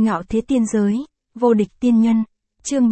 Ngạo thế tiên giới, vô địch tiên nhân, chương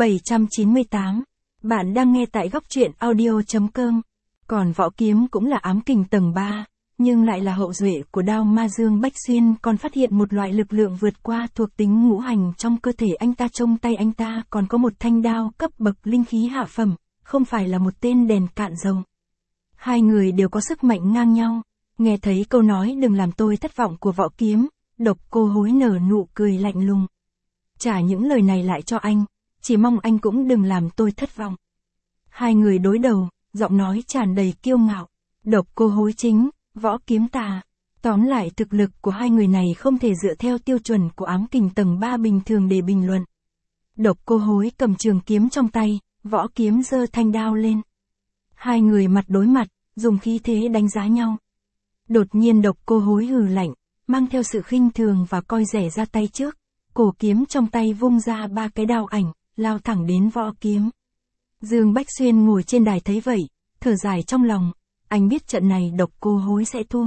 798. Bạn đang nghe tại góc truyện audio.com. Còn võ kiếm cũng là ám kình tầng 3, nhưng lại là hậu duệ của đao ma Dương Bách Xuyên, còn phát hiện một loại lực lượng vượt qua thuộc tính ngũ hành trong cơ thể anh ta. Trong tay anh ta còn có một thanh đao cấp bậc linh khí hạ phẩm, không phải là một tên đèn cạn dầu. Hai người đều có sức mạnh ngang nhau. Nghe thấy câu nói đừng làm tôi thất vọng của võ kiếm, Độc Cô Hối nở nụ cười lạnh lùng. Trả những lời này lại cho anh, chỉ mong anh cũng đừng làm tôi thất vọng. Hai người đối đầu, giọng nói tràn đầy kiêu ngạo. Độc Cô Hối chính, võ kiếm tà. Tóm lại thực lực của hai người này không thể dựa theo tiêu chuẩn của ám kình tầng 3 bình thường để bình luận. Độc Cô Hối cầm trường kiếm trong tay, võ kiếm giơ thanh đao lên. Hai người mặt đối mặt, dùng khí thế đánh giá nhau. Đột nhiên Độc Cô Hối hừ lạnh, mang theo sự khinh thường và coi rẻ ra tay trước. Cổ kiếm trong tay vung ra ba cái đao ảnh, lao thẳng đến võ kiếm. Dương Bách Xuyên ngồi trên đài thấy vậy, thở dài trong lòng, anh biết trận này Độc Cô Hối sẽ thua.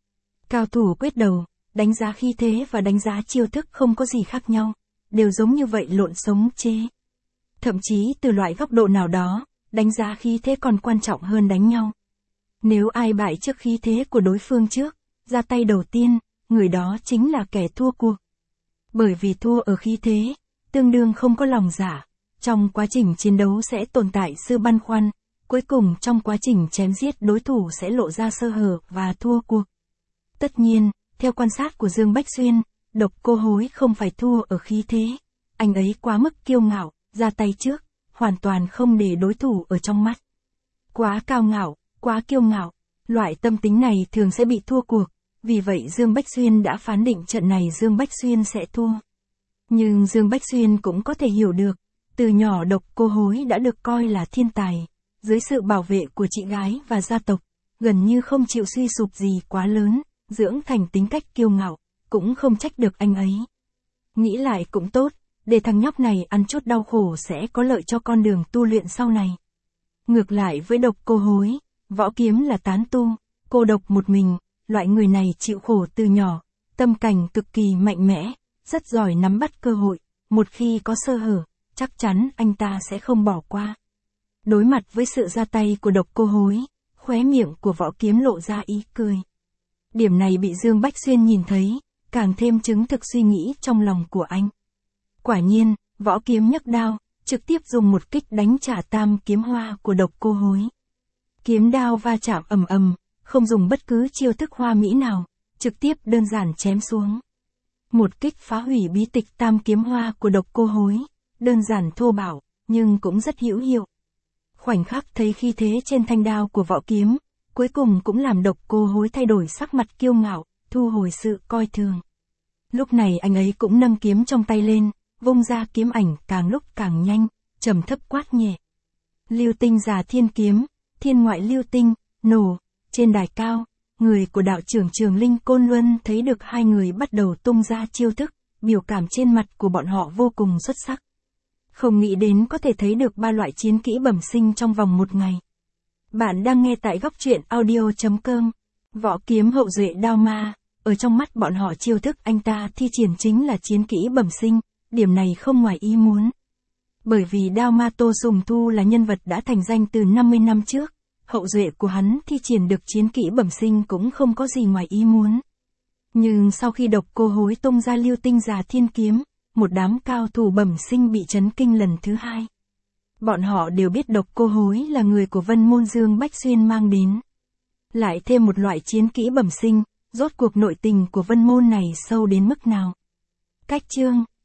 Cao thủ quyết đầu, đánh giá khí thế và đánh giá chiêu thức không có gì khác nhau, đều giống như vậy lộn sống chê. Thậm chí từ loại góc độ nào đó, đánh giá khí thế còn quan trọng hơn đánh nhau. Nếu ai bại trước khí thế của đối phương trước, ra tay đầu tiên, người đó chính là kẻ thua cuộc. Bởi vì thua ở khí thế, tương đương không có lòng dạ, trong quá trình chiến đấu sẽ tồn tại sự băn khoăn, cuối cùng trong quá trình chém giết đối thủ sẽ lộ ra sơ hở và thua cuộc. Tất nhiên, theo quan sát của Dương Bách Xuyên, Độc Cô Hối không phải thua ở khí thế, anh ấy quá mức kiêu ngạo, ra tay trước, hoàn toàn không để đối thủ ở trong mắt. Quá cao ngạo, quá kiêu ngạo, loại tâm tính này thường sẽ bị thua cuộc, vì vậy Dương Bách Xuyên đã phán định trận này Dương Bách Xuyên sẽ thua. Nhưng Dương Bách Xuyên cũng có thể hiểu được, từ nhỏ Độc Cô Hối đã được coi là thiên tài, dưới sự bảo vệ của chị gái và gia tộc, gần như không chịu suy sụp gì quá lớn, dưỡng thành tính cách kiêu ngạo, cũng không trách được anh ấy. Nghĩ lại cũng tốt, để thằng nhóc này ăn chút đau khổ sẽ có lợi cho con đường tu luyện sau này. Ngược lại với Độc Cô Hối, võ kiếm là tán tu, cô độc một mình, loại người này chịu khổ từ nhỏ, tâm cảnh cực kỳ mạnh mẽ, rất giỏi nắm bắt cơ hội, một khi có sơ hở, chắc chắn anh ta sẽ không bỏ qua. Đối mặt với sự ra tay của Độc Cô Hối, khóe miệng của võ kiếm lộ ra ý cười. Điểm này bị Dương Bách Xuyên nhìn thấy, càng thêm chứng thực suy nghĩ trong lòng của anh. Quả nhiên, võ kiếm nhấc đao, trực tiếp dùng một kích đánh trả tam kiếm hoa của Độc Cô Hối. Kiếm đao va chạm ầm ầm, không dùng bất cứ chiêu thức hoa mỹ nào, trực tiếp đơn giản chém xuống. Một kích phá hủy bí tịch tam kiếm hoa của Độc Cô Hối, đơn giản thô bạo, nhưng cũng rất hữu hiệu. Khoảnh khắc thấy khí thế trên thanh đao của võ kiếm, cuối cùng cũng làm Độc Cô Hối thay đổi sắc mặt kiêu ngạo, thu hồi sự coi thường. Lúc này anh ấy cũng nâng kiếm trong tay lên, vung ra kiếm ảnh càng lúc càng nhanh, trầm thấp quát nhẹ. Lưu tinh giả thiên kiếm, thiên ngoại lưu tinh, nổ. Trên đài cao, người của đạo trưởng Trường Linh Côn Luân thấy được hai người bắt đầu tung ra chiêu thức, biểu cảm trên mặt của bọn họ vô cùng xuất sắc. Không nghĩ đến có thể thấy được ba loại chiến kỹ bẩm sinh trong vòng một ngày. Bạn đang nghe tại góc truyện audio.com. Võ kiếm hậu duệ đao ma, ở trong mắt bọn họ chiêu thức anh ta thi triển chính là chiến kỹ bẩm sinh, điểm này không ngoài ý muốn. Bởi vì đao ma Tô Sùng Thu là nhân vật đã thành danh từ 50 năm trước, hậu duệ của hắn thi triển được chiến kỹ bẩm sinh cũng không có gì ngoài ý muốn. Nhưng sau khi Độc Cô Hối tung ra lưu tinh giả thiên kiếm, một đám cao thủ bẩm sinh bị chấn kinh lần thứ hai. Bọn họ đều biết Độc Cô Hối là người của Vân Môn Dương Bách Xuyên mang đến. Lại thêm một loại chiến kỹ bẩm sinh, rốt cuộc nội tình của Vân Môn này sâu đến mức nào. Cách chương